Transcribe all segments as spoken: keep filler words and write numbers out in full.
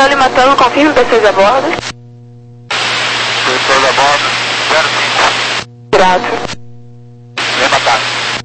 Lima Tango, confirme pessoas a bordo. Pessoas a bordo, zero cinco. Grato. Lima Tango.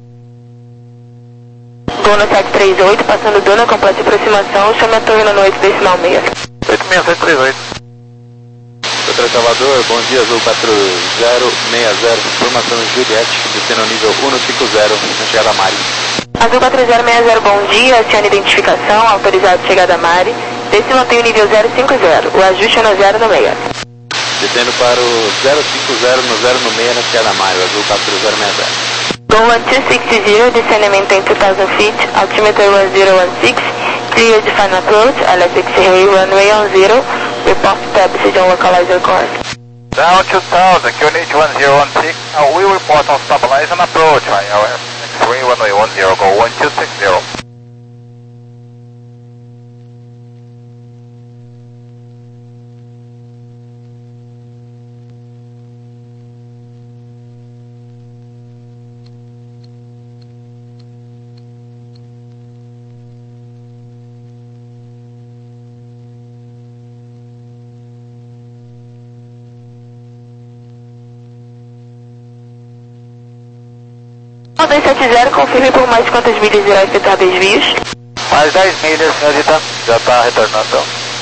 Dona sete três oito, passando Dona, completa aproximação, chame a torre no oito decimal seis. oito seis sete três oito. Doutor Salvador, bom dia, Azul quatro zero seis zero, formação Juliette, destino nível cento e cinquenta, na chegada a Mari. Azul quatro zero seis zero, bom dia, acione identificação, autorizado chegada a Mari, desce mantenha o nível zero cinco zero, o ajuste é no zero no meio. Descendo para o zero cinco zero no zero no meio, na chegada a Mari, Azul quatro zero seis zero. Go one two six zero, descendimento em two thousand feet, altimeter one zero one six, clear de final approach, electric X-ray runway on zero, report tab, seja um localizer course. Down two thousand, Q N H one zero one six, now we report on stabilize and approach, right, our X-ray runway one zero, go one two six zero. dois sete zero, confirme por mais quantas milhas irá efetuar desvios. Mais dez milhas, senhorita, já está retornando.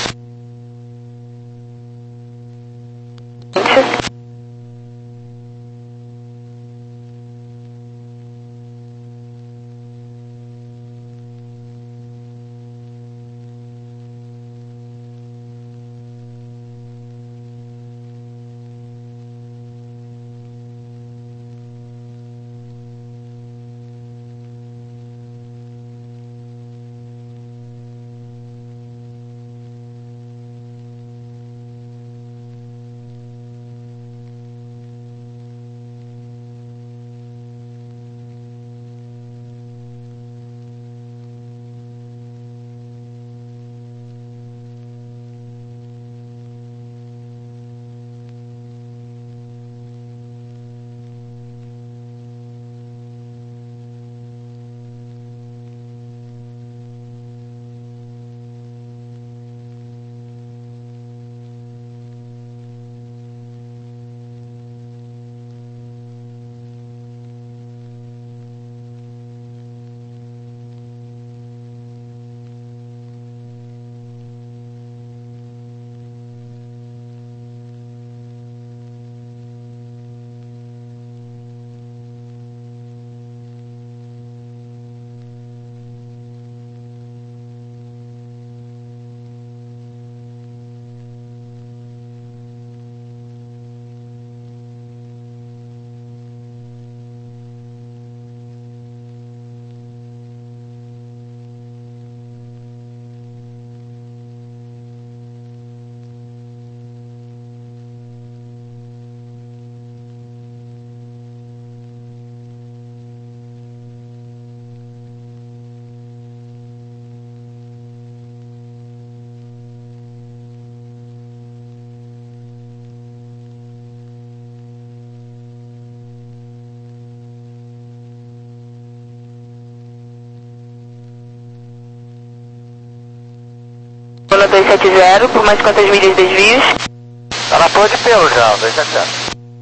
Dona dois sete zero, por mais quantas milhas desvios? Tá na torre de pelo já, dois sete zero.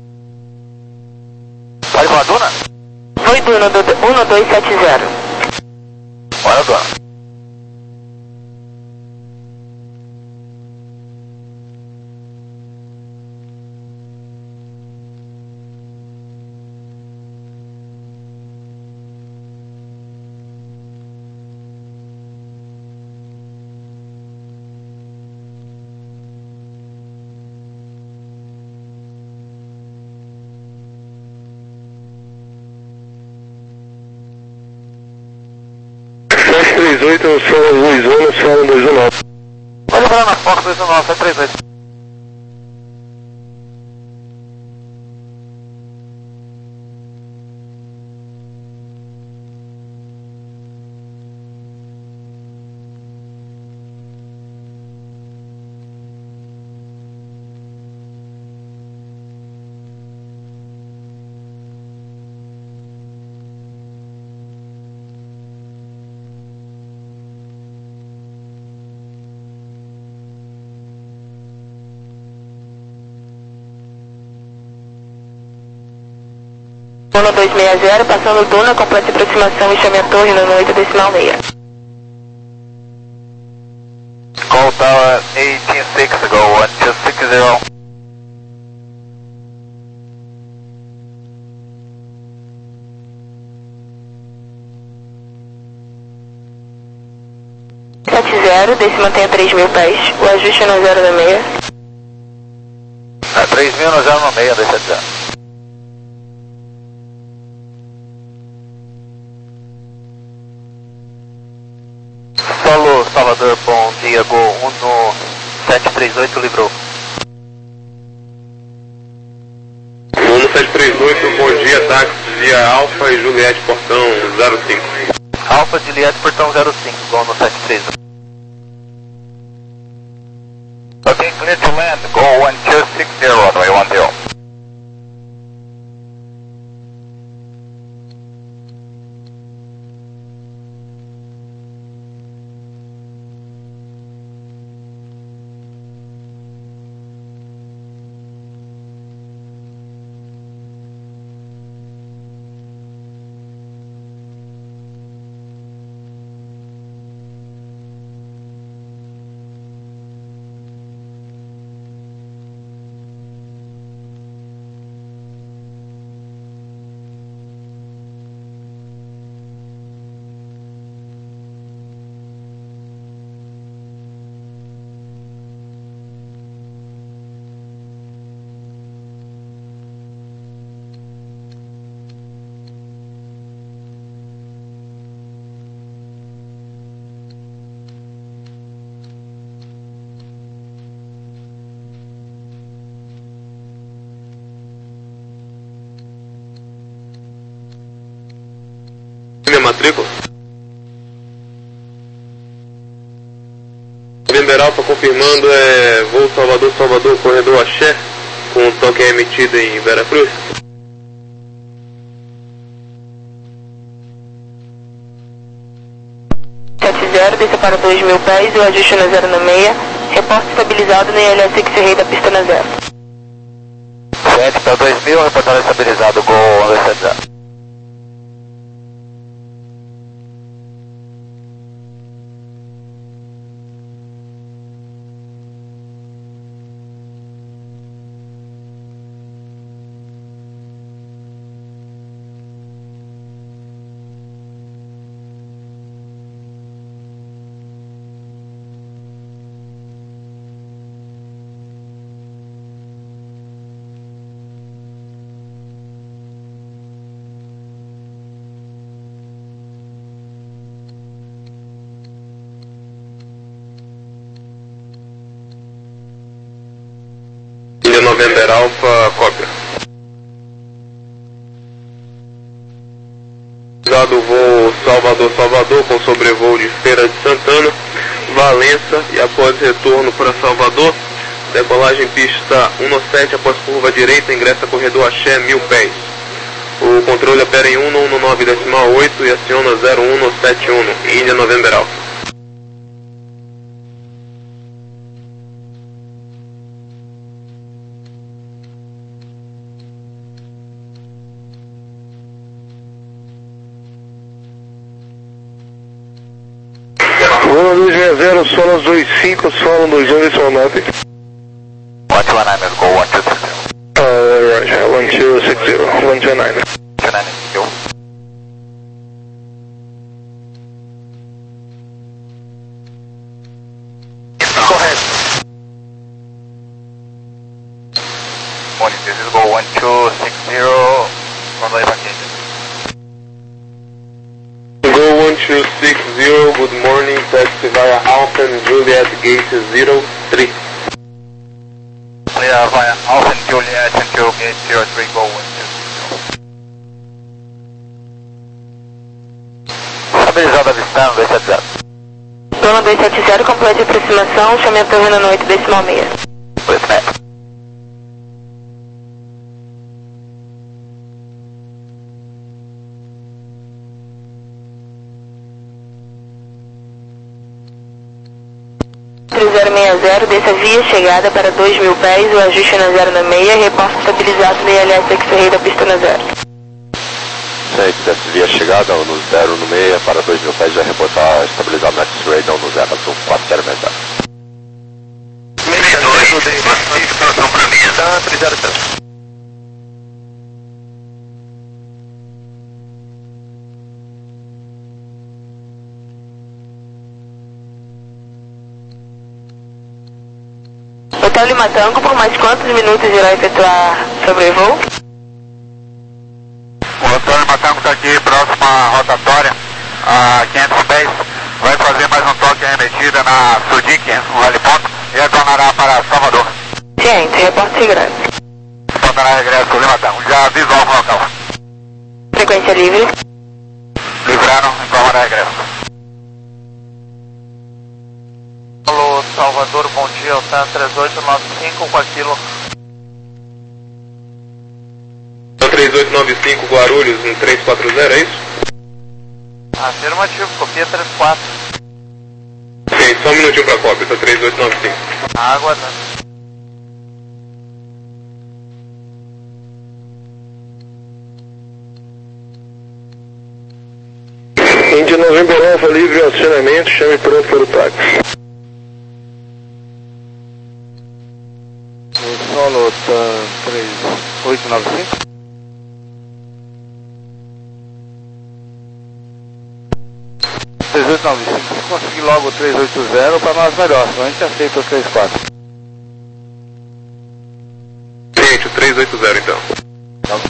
Pode falar, Duna? Foi Duna, um dois sete zero. Bora, Duna. sete três oito, eu sou Luiz Ana, sala dois um nove. Pode levar na Fox dois um nove, sete três oito. Duna dois seis zero, passando Duna, complete aproximação e chame a torre no oito decimal seis. Call tower eighteen six, go one two six zero. sete zero, desce e mantenha três mil pés, o ajuste no zero da meia. É, três mil no zero no meio, dois sete zero. Solo Salvador, bom dia, Gol um no sete três oito, livrou. um no sete três oito, bom dia, táxi, via Alfa e Juliette, portão zero cinco. Alfa, Juliette, portão zero cinco, Gol no sete três oito. Ok, clear to land, go one two six zero, runway one zero. Minha matrícula? November Alfa confirmando, é voo Salvador, Salvador, corredor Axé, com toque emitido em Veracruz. sete zero, desça para dois mil pés, o ajuste no zero na meia, reporte estabilizado no I L S X-Ray da pista na zero. sete para dois mil, reportado estabilizado, go um dois sete zero. November Alfa, cópia. Dado voo Salvador, Salvador, com sobrevoo de Feira de Santana, Valença e após retorno para Salvador, decolagem pista um no sete após curva direita, ingressa corredor Axé, mil pés. O controle opera em um no um no nove decimal oito e aciona zero um no sete um, Índia November Alfa. Luna dois seis zero, Solas dois cinco, Solas dois um, decimal nove. one two nine, go one two six zero. Uh, right, one two six zero, one two nine. two nine, go. Correto. Morning, this is go one two six zero, runway vacated. Go one two six zero, good morning, taxi via Alphen, Juliet, gate zero three. Clear via Alphen, Juliet, until gate zero three, go one two six zero. Estabilizado avistando, dois sete zero. Duna dois sete zero, complete aproximação, chame a torre no oito decimal seis. dois metros. zero seis zero, desça via chegada para dois mil pés, o ajuste na zero na meia, reporte estabilizado no I L S X-Ray da pista na zero. cento dessa via chegada, no zero no meia, para dois mil pés, já reportar estabilizado no X-Ray, não no zero, azul quatro zero seis zero. Situação para mim, tá? três zero zero. Hotel Lima Tango, por mais quantos minutos irá efetuar sobrevoo? O Hotel Lima Tango está aqui próximo à rotatória, a quinhentos pés. Vai fazer mais um toque remetida na Sudic, no heliponto, e retornará para Salvador. Ciente, reporte grande. Retornará regresso ao Lima Tango. Já avisou o local. Frequência livre. Livraram, informará regresso. Alô, Salvador, bom dia, o T A N três oito nove cinco com aquilo. três oito nove cinco Guarulhos, um três quatro zero, é isso? Afirmativo, copia três quatro. Sim, só um minutinho pra cópia, tá três oito nove cinco. Água, né? Indy November Alfa, livre acionamento, chame pronto para o táxi. O solo T A N três oito nove cinco. três oito nove cinco, se conseguir logo o três oito zero, para nós melhor, senão a gente aceita o três quatro. Gente, o três oito zero então. Tá.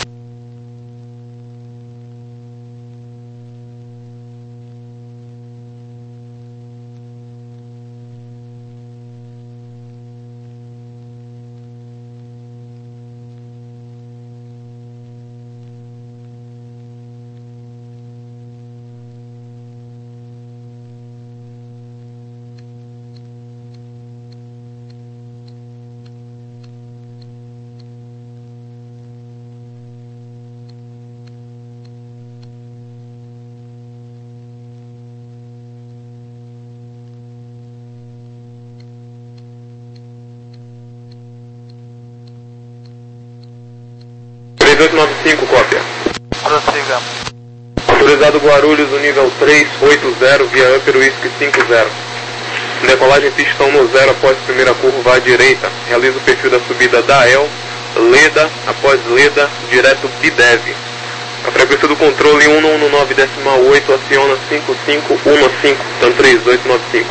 três oito nove cinco, cópia. Prossiga. Autorizado Guarulhos, o nível três oito zero, via Upper Whisky cinco zero. Decolagem pistão no zero após primeira curva à direita. Realiza o perfil da subida da El, Leda, após Leda, direto Bidev. A frequência do controle um um nove decimal oito aciona cinco cinco um cinco, T A N três oito nove cinco.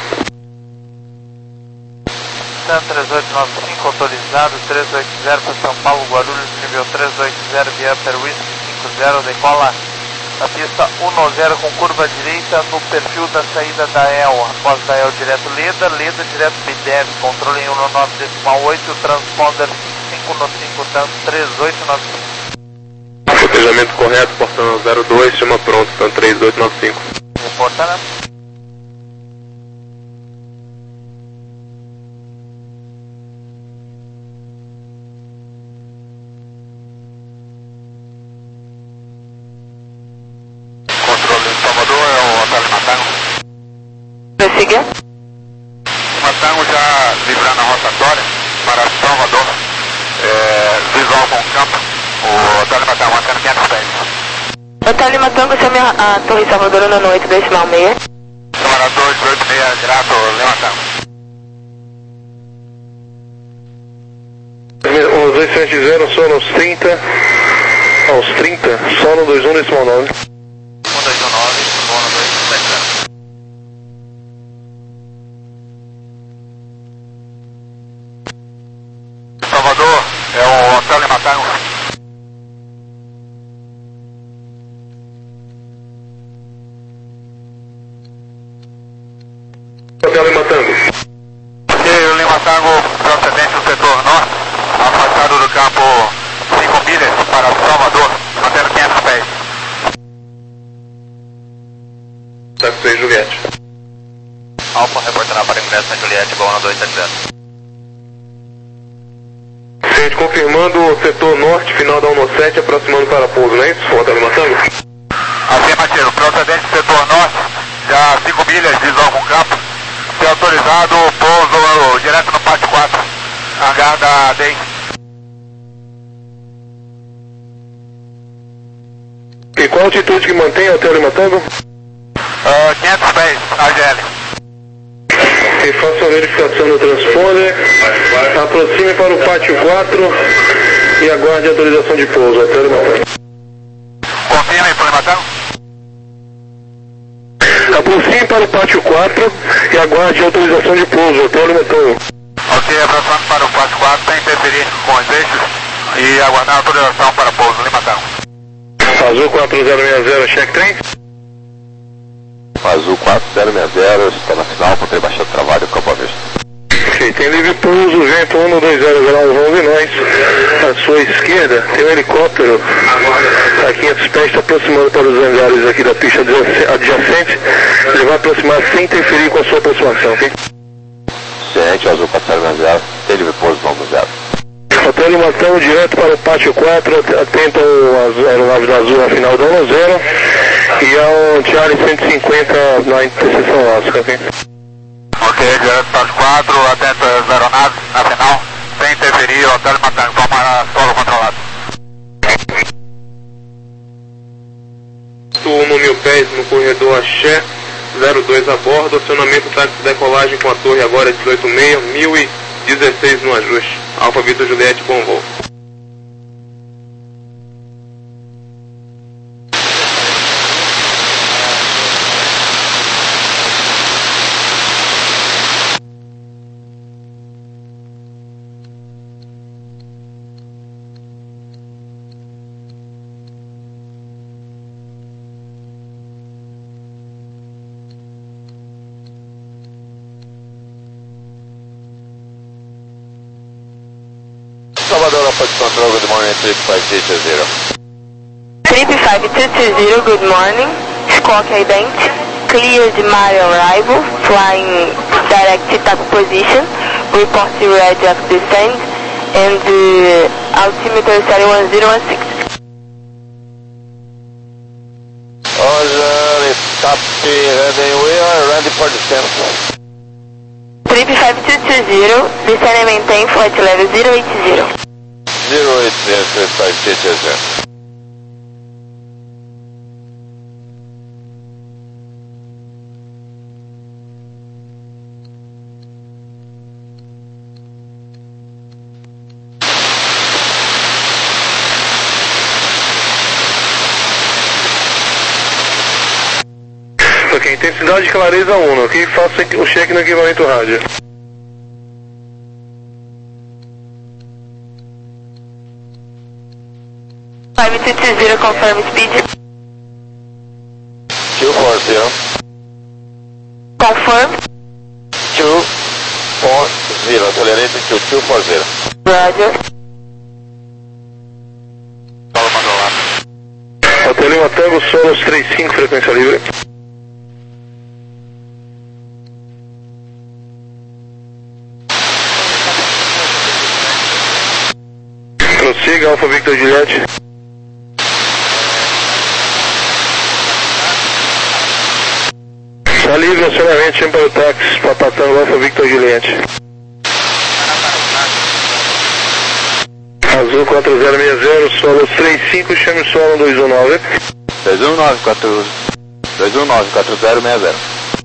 T A N três oito nove cinco, autorizado, três oito zero para São Paulo, Guarulhos, nível três oito zero, via Upper Whisky cinco zero, decola na pista um zero com curva direita no perfil da saída da E L, após da E L direto Leda, Leda direto Bidev, controle em um nove decimal oito, transponder cinco cinco cinco, T A N três oito nove cinco. Cotejamento correto, portão zero dois, chama pronto, T A N três oito nove cinco. Reporta, né? Controle em Salvador, é o Hotel Lima Tango. Prossiga. Lima Tango já livrando a rotatória para Salvador, é, visual com o campo, o Hotel Lima Tango, mantendo quinhentos pés. Hotel Lima Tango, chame a, a Torre Salvador no oito decimal seis. Câmara dois oito seis, grato, Lima Tango. Os dois sete zero, só nos trinta, aos trinta, só no dois um decimal nove. um dois um nove, Bono dois sete zero. Salvador, é o Hotel Lima Tango. Hotel Lima Tango. Ok, o Lima Tango procedente do setor norte, afastado do campo cinco milhas para Salvador, mantendo quinhentos pés. Táxi seis Juliette. Alfa reportará para ingresso na Juliette, Bono dois sete zero. Gente, confirmando o setor norte, final da um sete, aproximando para pouso, não é isso? Hotel Lima Tango. Afirmativo, procedente do setor norte, já cinco milhas, visão com campo. Se autorizado, pouso direto no pátio quatro, hangar da D E I. E Qual a altitude que mantém Hotel Lima Tango? Uh, quinhentos pés, A G L. Ok, faça a verificação do transponder. Aproxime para o pátio quatro e aguarde a autorização de pouso. Hotel Lima Tango. Confirme para Lima Tango. Aproxime para o pátio quatro e aguarde a autorização de pouso. Hotel Lima Tango. Ok, aproximando para o pátio quatro, sem interferir com os eixos e aguardar a autorização para pouso Lima Tango. Azul quatro zero seis zero, check trem. Azul quatro zero seis zero, está na final, encontrei baixado trabalho, campo aberto. Ok, tem livre pouso, vento um dois zero graus onze nós. À sua esquerda tem um helicóptero a quinhentos pés, está aproximando para os hangares aqui da pista adjacente. Ele vai aproximar sem interferir com a sua aproximação, ok? Ciente, Azul quatro zero seis zero, tem livre pouso, vamos zero. Hotel Lima Tango direto para o pátio quatro, atenta às aeronaves da Azul na final da um zero e ao Charlie cento e cinquenta na interseção Oscar, ok? Ok, direto para o quatro, atento às aeronaves na final, sem interferir, Hotel Lima Tango, forma solo controlado. um mil pés no corredor Axé, zero dois a bordo, acionamento táxi de decolagem com a torre agora dezoito seis, mil e dezesseis no ajuste. Alfa Vitor Juliette, bom voo. Salvador, approach control, good morning, trip five two two zero. Trip five two two zero, good morning. Squawk ident. Clear de Mario arrival. Flying direct TAP position. Report to red of descent. And uh, altimeter thirty one zero one six. Roger, tap ready, we are ready for descent. Trip five two two zero, descend and maintain flight level zero eight zero. zero eight zero, trip five two two zero. Ok, intensidade de clareza um, ok? Faça o check no equipamento rádio. five two two zero, confirm speed. two four zero. Confirm. two four zero, accelerate to two four zero. Roger. Solo controlado. Hotel Lima Tango, Solos trinta e cinco, frequência livre. Prossiga, Alfa Victor Juliette. Está livre, acionamento, chame para o táxi, Papatango, Alfa Victor Juliette. Azul quatro zero seis zero, Solos trinta e cinco, chame o solo dois um nove. dois um nove quatro zero seis zero.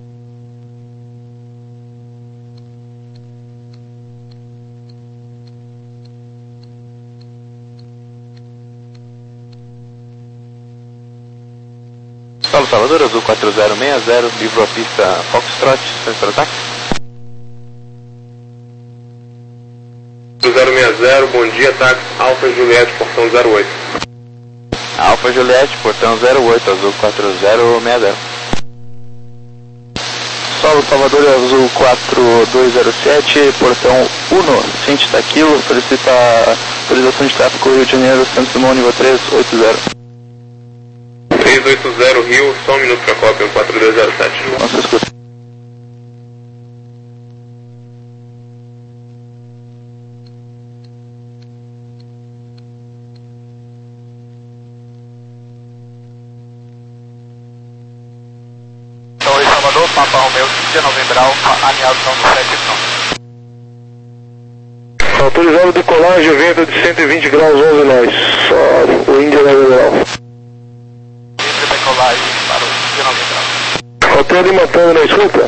Paulo Salvador, Azul quatro zero seis zero, livro a pista Foxtrot, para ataque. zero seis zero, bom dia, táxi Alfa Juliette, portão zero oito. Alfa Juliette, portão zero oito, Azul quatro zero seis zero. Solo Salvador, Azul quatro dois zero sete, portão um, Cinta Kilo, solicita autorização de tráfego Rio de Janeiro, Santos Dumont, nível três oito zero. três oito zero Rio, só um minuto para a cópia, quatro dois zero sete. Nossa, escuta. Torre Salvador, Papa Romeu, dezenove Alfa, alinhação do sete não. Autorizado decolagem, vento de cento e vinte graus onze nós. Só o Índia na grau. Hotel Lima Tango na escuta.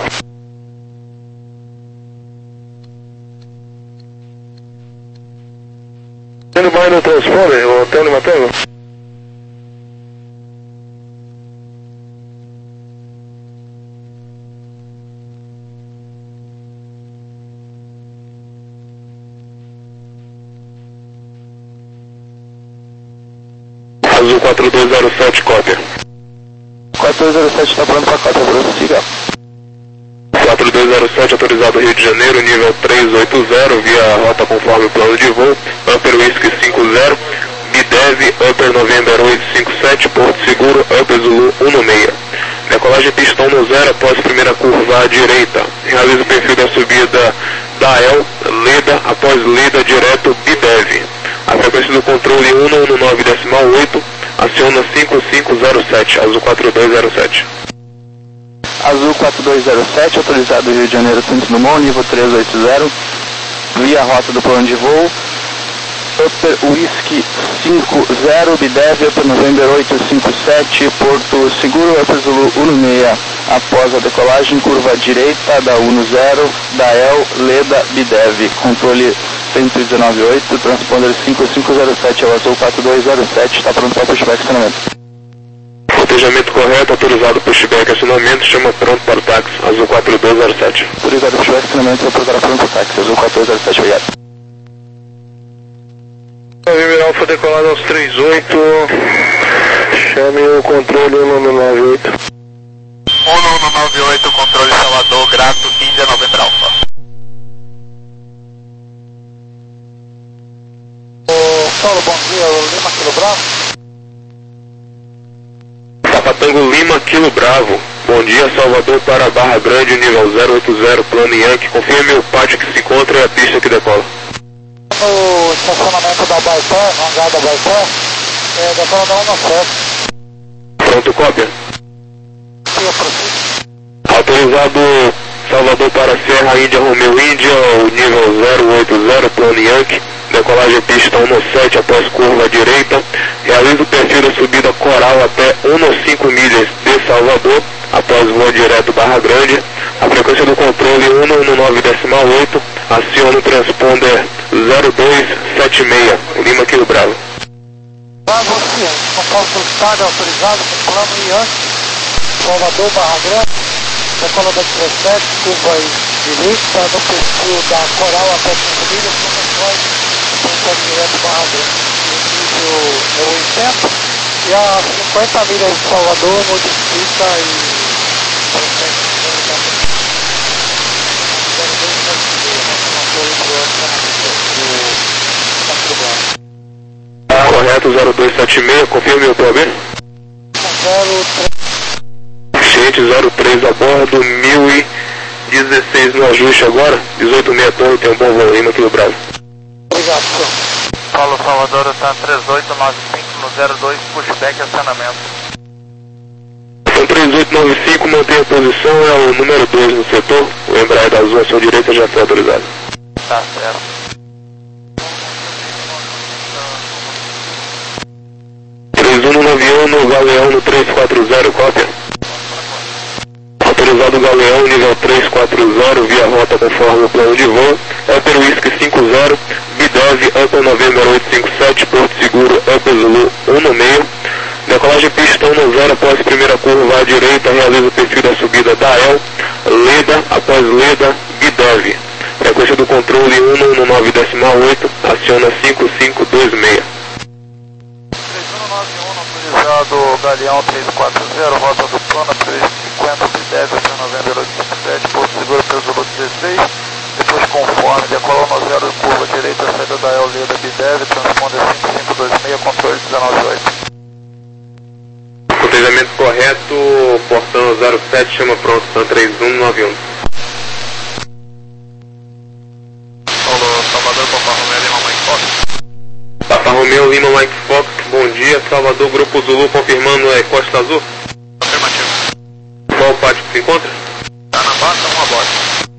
Tendo mais no transponder, o Hotel Lima Tango. Azul quatro dois zero sete, cópia. quatro dois zero sete está pronto para cópia, prossiga. quatro dois zero sete, autorizado Rio de Janeiro, nível trezentos e oitenta, via rota conforme o plano de voo, Upper Whisky cinco zero, B D E V, Upper November oitocentos e cinquenta e sete, Porto Seguro, Upper Zulu um seis. Decolagem pistão no zero após primeira curva à direita. Realiza o perfil da subida da E L, Leda, após Leda direto B D E V. A frequência do controle um um nove decimal oito, aciona cinco cinco zero sete, Azul quatro dois zero sete. Azul quatro dois zero sete, autorizado Rio de Janeiro, Santos Dumont, nível trezentos e oitenta, via rota do plano de voo, Upper Whisky cinco zero, B D E V, Upper November oitocentos e cinquenta e sete, Porto Seguro, Upper Zulu um seis, após a decolagem, curva direita da um zero, da E L, Leda, B D E V, controle cento e dezenove ponto oito, transponder cinco cinco zero sete, é o Azul quatro dois zero sete, está pronto para pushback acionamento. Cotejamento correto, autorizado pushback acionamento, chama pronto para o táxi, Azul quatro dois zero sete. Autorizado pushback acionamento, autorizado pronto para o táxi, Azul quatro dois zero sete, obrigado. Viver Alfa decolado aos trinta e oito, chame o controle um um nove oito. um um nove oito, controle Salvador, Grato, Índia, Novembro Alfa. Ô, Saulo, bom dia, Lima Quilo Bravo. Tapatango Lima, Quilo Bravo. Bom dia, Salvador para Barra Grande, nível zero oito zero, plano Yankee. Confirme o pátio que se encontra e a pista que decola. No estacionamento da Baipé, no hangar da Baipé, é, decola da um sete. Pronto, cópia. Sim, eu prossigo. Autorizado Salvador para Serra Índia, Romeu Índia, o nível zero oito zero, plano Yankee. Decolagem pista um sete após curva direita. Realiza o perfil da subida Coral até cinco milhas de Salvador, após voo direto Barra Grande. A frequência do controle um um nove decimal oito, aciona o transponder zero dois sete seis, Lima Quilo Bravo. Bravo, sim, controle do estado autorizado com plano Yankee, Salvador, Barra Grande, decola da dezessete, curva direita, no perfil da Coral até cinco milhas, controle direto Barra Grande, nível é oitenta, e a cinquenta milhas de Salvador modifica e Correto, zero dois sete seis, confirme o P O B. Gente, zero três a bordo, mil e dezesseis no ajuste agora, dezoito sessenta torre, tem um bom voo, Lima Quilo Bravo. Obrigado, senhor. Paulo Salvador, está três oito nove cinco no zero dois, pushback acionamento. Então três oito nove cinco, mantém a posição, é o número dois no setor, o Embraer da Azul à sua direita já foi autorizado. Tá certo. três um nove um no Galeão no três quatro zero, cópia. Autorizado Galeão, nível três quatro zero, via rota conforme o plano de voo, Upper Whisky cinco zero, B D E V, Upper November oitocentos e cinquenta e sete, Porto Seguro, Upper Zulu um seis. Decolagem pistão no zero após primeira curva à direita, realiza o perfil da subida da E L, Leda, após Leda, B D E V. Frequência do controle um um nove decimal oito, aciona cinco cinco dois seis. três um nove um, autorizado Galeão três quatro zero, rota do plano, três cinquenta, B D E V, Upper November oitocentos e cinquenta e sete, Porto Seguro, Upper Zulu dezesseis. Depois conforme, decola no zero, curva direita, saída da E L, Leda, B D E V, transponder cinco cinco dois seis, controle dezenove oito. Cotejamento correto, portão zero sete, chama pronto, San três um nove um. Paulo Salvador, Papa Romeo, Lima Mike Fox. Papa Romeo, Lima Mike Fox, bom dia, Salvador, Grupo Zulu, confirmando, é Costa Azul? Afirmativo. Qual o pátio que se encontra? Tá na base, tá uma bosta.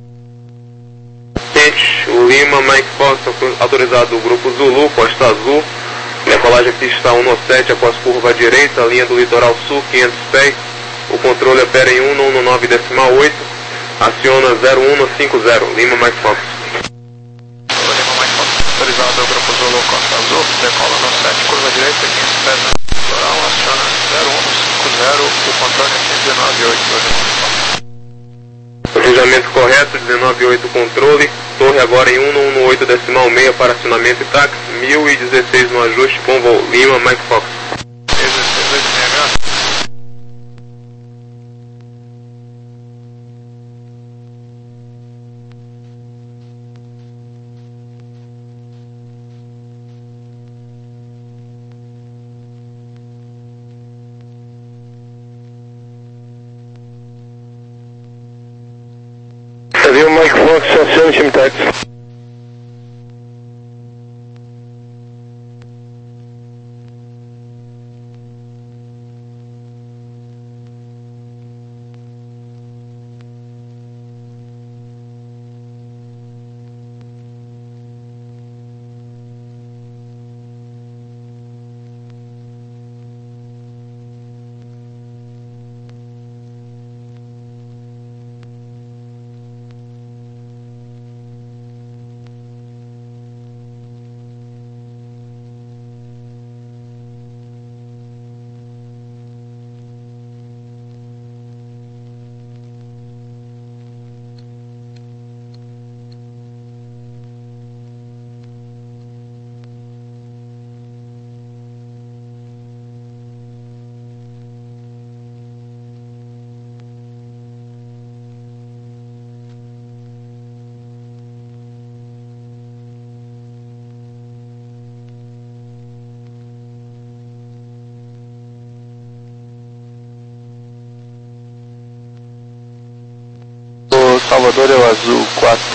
Gente, o Lima Mike Fox, autorizado o Grupo Zulu, Costa Azul. Decolagem pista um sete após curva à direita, linha do litoral sul, quinhentos pés. O controle opera em um um nove decimal oito, aciona zero um cinco zero, Lima Mike Fox. Lima Mike Fox, autorizado ao Grupo Zulu Costa Azul, decola no sete, curva direita, quinhentos pés no litoral, aciona zero um cinco zero, o controle é cento e dezenove oito, Lima Mike Fox. Cruzamento correto, dezenove oito controle, torre agora em um um oito decimal seis para acionamento e táxi, mil e dezesseis no ajuste, bom voo, Lima Mike Fox. dezesseis oito seis zero. Avião Mike Fox, aciona o time táxi. Salvador é o azul quatro